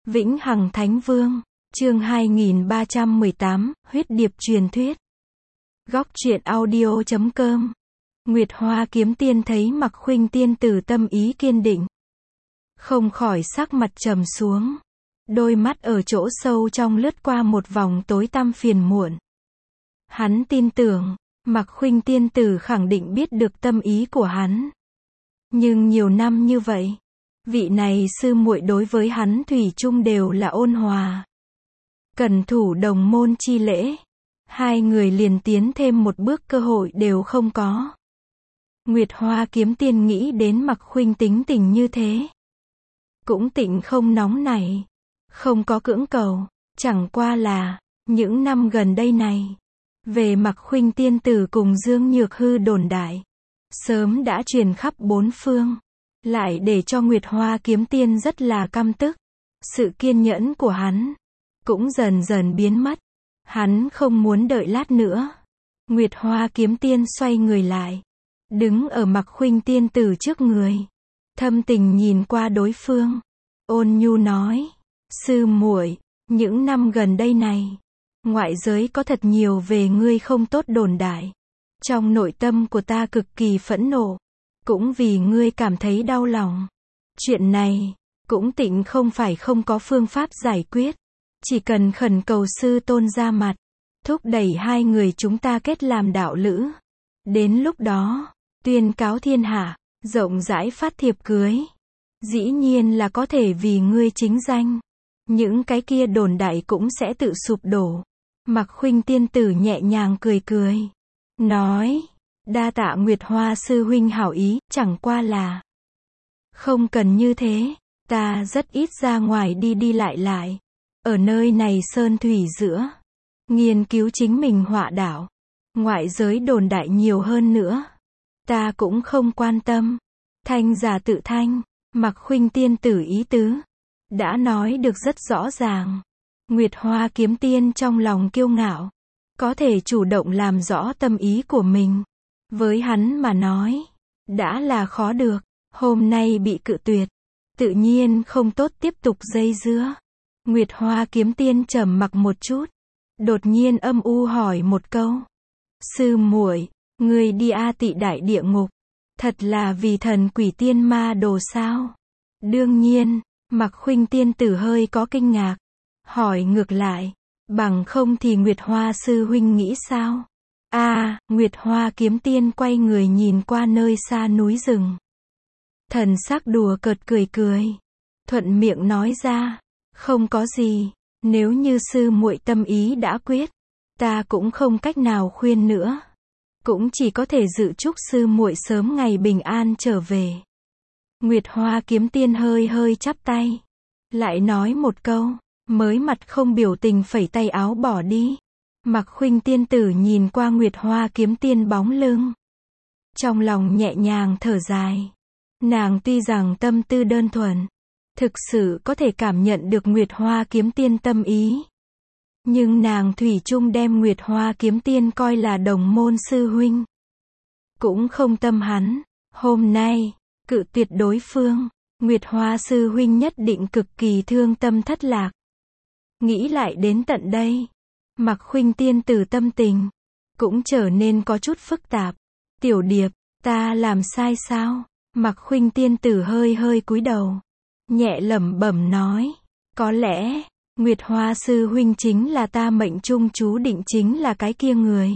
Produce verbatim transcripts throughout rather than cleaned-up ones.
Vĩnh Hằng Thánh Vương, chương hai nghìn ba trăm mười tám, huyết điệp truyền thuyết. Góc truyện audio chấm com. Nguyệt Hoa Kiếm Tiên thấy Mặc Khuynh tiên tử tâm ý kiên định, không khỏi sắc mặt trầm xuống, đôi mắt ở chỗ sâu trong lướt qua một vòng tối tăm phiền muộn. Hắn tin tưởng, Mặc Khuynh tiên tử khẳng định biết được tâm ý của hắn. Nhưng nhiều năm như vậy, vị này sư muội đối với hắn thủy chung đều là ôn hòa, cẩn thủ đồng môn chi lễ. Hai người liền tiến thêm một bước cơ hội đều không có. Nguyệt Hoa Kiếm Tiên nghĩ đến Mặc Khuynh tính tình như thế, cũng tịnh không nóng nảy, không có cưỡng cầu, chẳng qua là, những năm gần đây này, về Mặc Khuynh tiên tử cùng Dương Nhược Hư đồn đại, sớm đã truyền khắp bốn phương, lại để cho Nguyệt Hoa Kiếm Tiên rất là căm tức. Sự kiên nhẫn của hắn cũng dần dần biến mất. Hắn không muốn đợi lát nữa. Nguyệt Hoa Kiếm Tiên xoay người lại, đứng ở Mặc Khuynh tiên tử trước người, thâm tình nhìn qua đối phương, ôn nhu nói: sư muội, những năm gần đây này, ngoại giới có thật nhiều về ngươi không tốt đồn đại. Trong nội tâm của ta cực kỳ phẫn nộ, cũng vì ngươi cảm thấy đau lòng. Chuyện này, cũng tịnh không phải không có phương pháp giải quyết. Chỉ cần khẩn cầu sư tôn ra mặt, thúc đẩy hai người chúng ta kết làm đạo lữ. Đến lúc đó, tuyên cáo thiên hạ, rộng rãi phát thiệp cưới. Dĩ nhiên là có thể vì ngươi chính danh. Những cái kia đồn đại cũng sẽ tự sụp đổ. Mặc Khuynh tiên tử nhẹ nhàng cười cười, nói: đa tạ Nguyệt Hoa sư huynh hảo ý, chẳng qua là không cần như thế, ta rất ít ra ngoài đi đi lại lại. Ở nơi này sơn thủy giữa, nghiên cứu chính mình họa đạo, ngoại giới đồn đại nhiều hơn nữa, ta cũng không quan tâm. Thanh giả tự thanh, Mặc Khuynh tiên tử ý tứ đã nói được rất rõ ràng. Nguyệt Hoa Kiếm Tiên trong lòng kiêu ngạo, có thể chủ động làm rõ tâm ý của mình, với hắn mà nói, đã là khó được. Hôm nay bị cự tuyệt, tự nhiên không tốt tiếp tục dây dưa. Nguyệt Hoa Kiếm Tiên trầm mặc một chút, đột nhiên âm u hỏi một câu: sư muội, ngươi đi A Tị Đại Địa Ngục, thật là vì thần quỷ tiên ma đồ sao? Đương nhiên, Mặc Khuynh tiên tử hơi có kinh ngạc, hỏi ngược lại: bằng không thì Nguyệt Hoa sư huynh nghĩ sao? A, à, Nguyệt Hoa Kiếm Tiên quay người nhìn qua nơi xa núi rừng, thần sắc đùa cợt cười cười, thuận miệng nói ra: không có gì, nếu như sư muội tâm ý đã quyết, ta cũng không cách nào khuyên nữa, cũng chỉ có thể dự chúc sư muội sớm ngày bình an trở về. Nguyệt Hoa Kiếm Tiên hơi hơi chắp tay, lại nói một câu, mới mặt không biểu tình phẩy tay áo bỏ đi. Mặc Khuynh tiên tử nhìn qua Nguyệt Hoa Kiếm Tiên bóng lưng, trong lòng nhẹ nhàng thở dài. Nàng tuy rằng tâm tư đơn thuần, thực sự có thể cảm nhận được Nguyệt Hoa Kiếm Tiên tâm ý, nhưng nàng thủy chung đem Nguyệt Hoa Kiếm Tiên coi là đồng môn sư huynh, cũng không tâm hắn. Hôm nay cự tuyệt đối phương, Nguyệt Hoa sư huynh nhất định cực kỳ thương tâm thất lạc. Nghĩ lại đến tận đây, Mặc Khuynh tiên tử tâm tình cũng trở nên có chút phức tạp. Tiểu Điệp, ta làm sai sao? Mặc Khuynh tiên tử hơi hơi cúi đầu, nhẹ lẩm bẩm nói: có lẽ, Nguyệt Hoa sư huynh chính là ta mệnh trung chú định chính là cái kia người.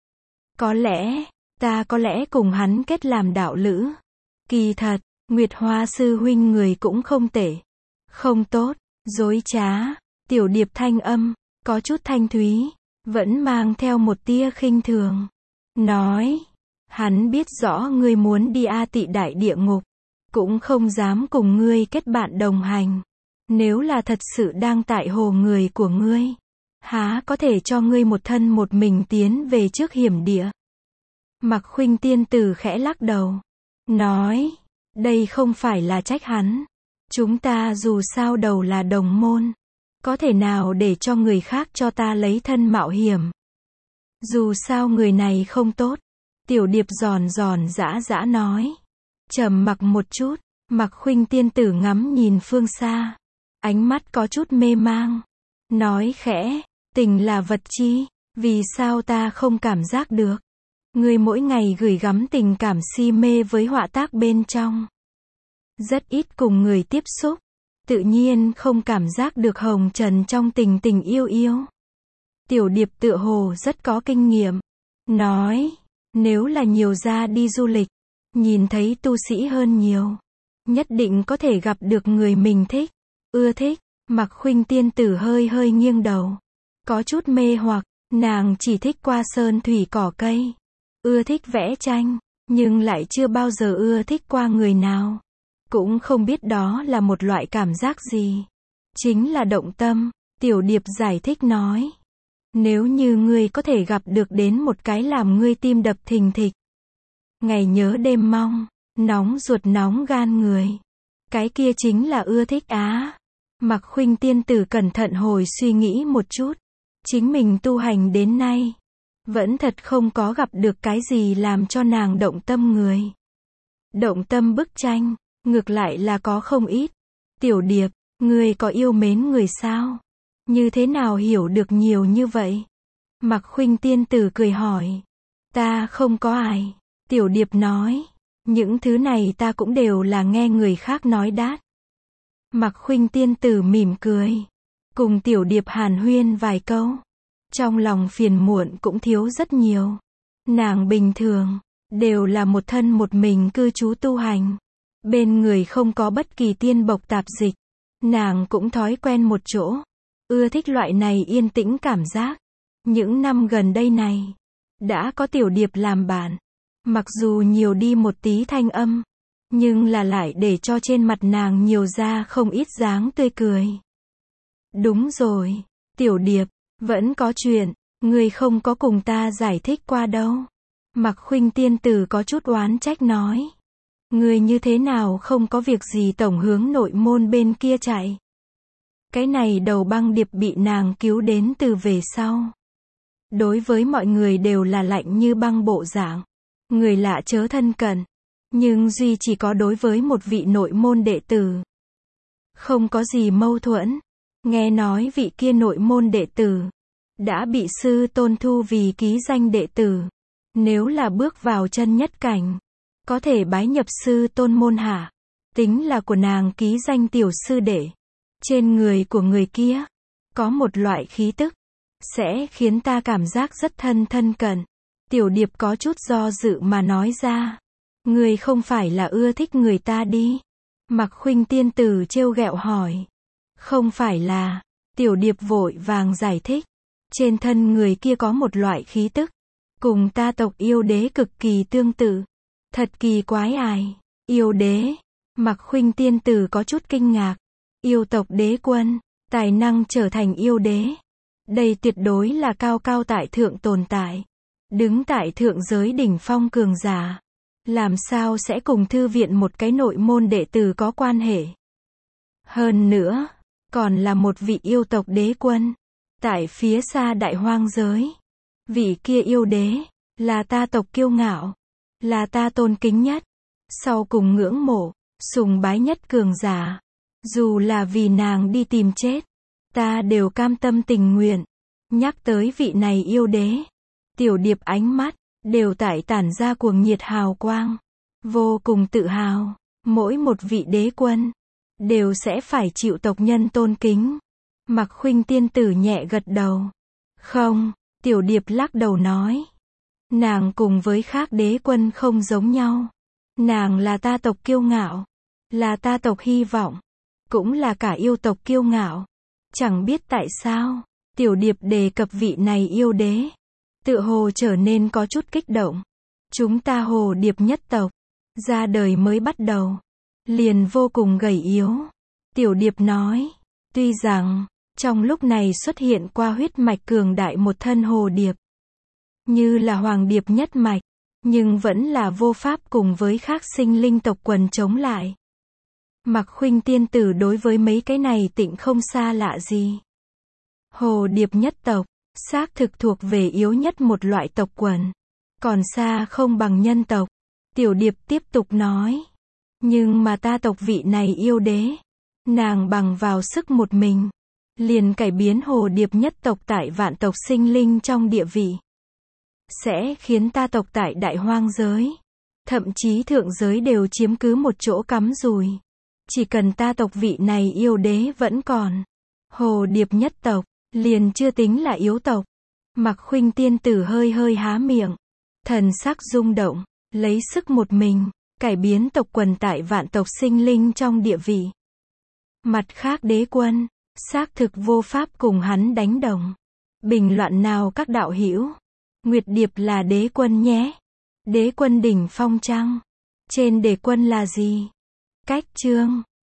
Có lẽ, ta có lẽ cùng hắn kết làm đạo lữ. Kỳ thật, Nguyệt Hoa sư huynh người cũng không tệ. Không tốt, dối trá. Tiểu Điệp thanh âm, có chút thanh thúy, vẫn mang theo một tia khinh thường, nói: hắn biết rõ ngươi muốn đi A Tị Đại Địa Ngục, cũng không dám cùng ngươi kết bạn đồng hành. Nếu là thật sự đang tại hồ người của ngươi, há có thể cho ngươi một thân một mình tiến về trước hiểm địa. Mặc Khuynh tiên tử khẽ lắc đầu, nói: đây không phải là trách hắn. Chúng ta dù sao đầu là đồng môn, có thể nào để cho người khác cho ta lấy thân mạo hiểm. Dù sao người này không tốt. Tiểu Điệp giòn giòn giã giã nói. Trầm mặc một chút, Mặc Khuynh tiên tử ngắm nhìn phương xa, ánh mắt có chút mê mang. Nói khẽ, tình là vật chi, vì sao ta không cảm giác được? Ngươi mỗi ngày gửi gắm tình cảm si mê với họa tác bên trong. Rất ít cùng người tiếp xúc, tự nhiên không cảm giác được hồng trần trong tình tình yêu yêu. Tiểu Điệp tựa hồ rất có kinh nghiệm. Nói, nếu là nhiều ra đi du lịch, nhìn thấy tu sĩ hơn nhiều, nhất định có thể gặp được người mình thích, ưa thích. Mạc Khuynh Tiên Tử hơi hơi nghiêng đầu. Có chút mê hoặc, nàng chỉ thích qua sơn thủy cỏ cây. Ưa thích vẽ tranh, nhưng lại chưa bao giờ ưa thích qua người nào. Cũng không biết đó là một loại cảm giác gì. Chính là động tâm, Tiểu Điệp giải thích nói. Nếu như ngươi có thể gặp được đến một cái làm ngươi tim đập thình thịch, ngày nhớ đêm mong, nóng ruột nóng gan người, cái kia chính là ưa thích á. Mạc Khuynh Tiên Tử cẩn thận hồi suy nghĩ một chút. Chính mình tu hành đến nay, vẫn thật không có gặp được cái gì làm cho nàng động tâm người. Động tâm bức tranh, ngược lại là có không ít. Tiểu Điệp, ngươi có yêu mến người sao? Như thế nào hiểu được nhiều như vậy? Mạc Khuynh Tiên Tử cười hỏi. Ta không có ai. Tiểu Điệp nói. Những thứ này ta cũng đều là nghe người khác nói đát. Mạc Khuynh Tiên Tử mỉm cười. Cùng Tiểu Điệp hàn huyên vài câu. Trong lòng phiền muộn cũng thiếu rất nhiều. Nàng bình thường, đều là một thân một mình cư trú tu hành. Bên người không có bất kỳ tiên bộc tạp dịch. Nàng cũng thói quen một chỗ. Ưa thích loại này yên tĩnh cảm giác. Những năm gần đây này, đã có Tiểu Điệp làm bạn. Mặc dù nhiều đi một tí thanh âm, nhưng là lại để cho trên mặt nàng nhiều ra không ít dáng tươi cười. Đúng rồi, Tiểu Điệp, vẫn có chuyện, ngươi không có cùng ta giải thích qua đâu. Mạc Khuynh Tiên Tử có chút oán trách nói. Ngươi như thế nào không có việc gì tổng hướng nội môn bên kia chạy. Cái này đầu băng điệp bị nàng cứu đến từ về sau. Đối với mọi người đều là lạnh như băng bộ dạng. Người lạ chớ thân cận. Nhưng duy chỉ có đối với một vị nội môn đệ tử. Không có gì mâu thuẫn. Nghe nói vị kia nội môn đệ tử đã bị sư tôn thu vì ký danh đệ tử. Nếu là bước vào chân nhất cảnh, có thể bái nhập sư tôn môn hạ. Tính là của nàng ký danh tiểu sư đệ. Trên người của người kia, có một loại khí tức, sẽ khiến ta cảm giác rất thân thân cận. Tiểu Điệp có chút do dự mà nói ra. Người không phải là ưa thích người ta đi. Mạc Khuynh Tiên Tử trêu ghẹo hỏi. Không phải là. Tiểu Điệp vội vàng giải thích. Trên thân người kia có một loại khí tức, cùng ta tộc yêu đế cực kỳ tương tự. Thật kỳ quái ai. Yêu đế. Mạc Khuynh Tiên Tử có chút kinh ngạc. Yêu tộc đế quân, tài năng trở thành yêu đế. Đây tuyệt đối là cao cao tại thượng tồn tại. Đứng tại thượng giới đỉnh phong cường giả. Làm sao sẽ cùng thư viện một cái nội môn đệ tử có quan hệ. Hơn nữa, còn là một vị yêu tộc đế quân. Tại phía xa đại hoang giới. Vị kia yêu đế, là ta tộc kiêu ngạo. Là ta tôn kính nhất. Sau cùng ngưỡng mộ, sùng bái nhất cường giả. Dù là vì nàng đi tìm chết, ta đều cam tâm tình nguyện. Nhắc tới vị này yêu đế, Tiểu Điệp ánh mắt đều tại tản ra cuồng nhiệt hào quang, vô cùng tự hào. Mỗi một vị đế quân đều sẽ phải chịu tộc nhân tôn kính. Mạc Khuynh Tiên Tử nhẹ gật đầu. Không, Tiểu Điệp lắc đầu nói. Nàng cùng với khác đế quân không giống nhau. Nàng là ta tộc kiêu ngạo, là ta tộc hy vọng, cũng là cả yêu tộc kiêu ngạo. Chẳng biết tại sao, Tiểu Điệp đề cập vị này yêu đế, tựa hồ trở nên có chút kích động. Chúng ta Hồ Điệp nhất tộc, ra đời mới bắt đầu, liền vô cùng gầy yếu. Tiểu Điệp nói, tuy rằng, trong lúc này xuất hiện qua huyết mạch cường đại một thân Hồ Điệp, như là Hoàng Điệp nhất mạch, nhưng vẫn là vô pháp cùng với khác sinh linh tộc quần chống lại. Mạc Khuynh Tiên Tử đối với mấy cái này tịnh không xa lạ gì. Hồ Điệp nhất tộc, xác thực thuộc về yếu nhất một loại tộc quần, còn xa không bằng nhân tộc. Tiểu Điệp tiếp tục nói. Nhưng mà ta tộc vị này yêu đế, Nàng bằng vào sức một mình, liền cải biến hồ điệp nhất tộc tại vạn tộc sinh linh trong địa vị. Sẽ khiến ta tộc tại đại hoang giới, thậm chí thượng giới đều chiếm cứ một chỗ cắm rùi. Chỉ cần ta tộc vị này yêu đế vẫn còn. Hồ điệp nhất tộc, liền chưa tính là yếu tộc. Mạc Khuynh tiên tử hơi hơi há miệng. Thần sắc rung động, lấy sức một mình, cải biến tộc quần tại vạn tộc sinh linh trong địa vị. Mặt khác đế quân, xác thực vô pháp cùng hắn đánh đồng. Bình loạn nào các đạo hữu. Nguyệt điệp là đế quân nhé. Đế quân đỉnh phong chăng? Trên đế quân là gì? Cách chương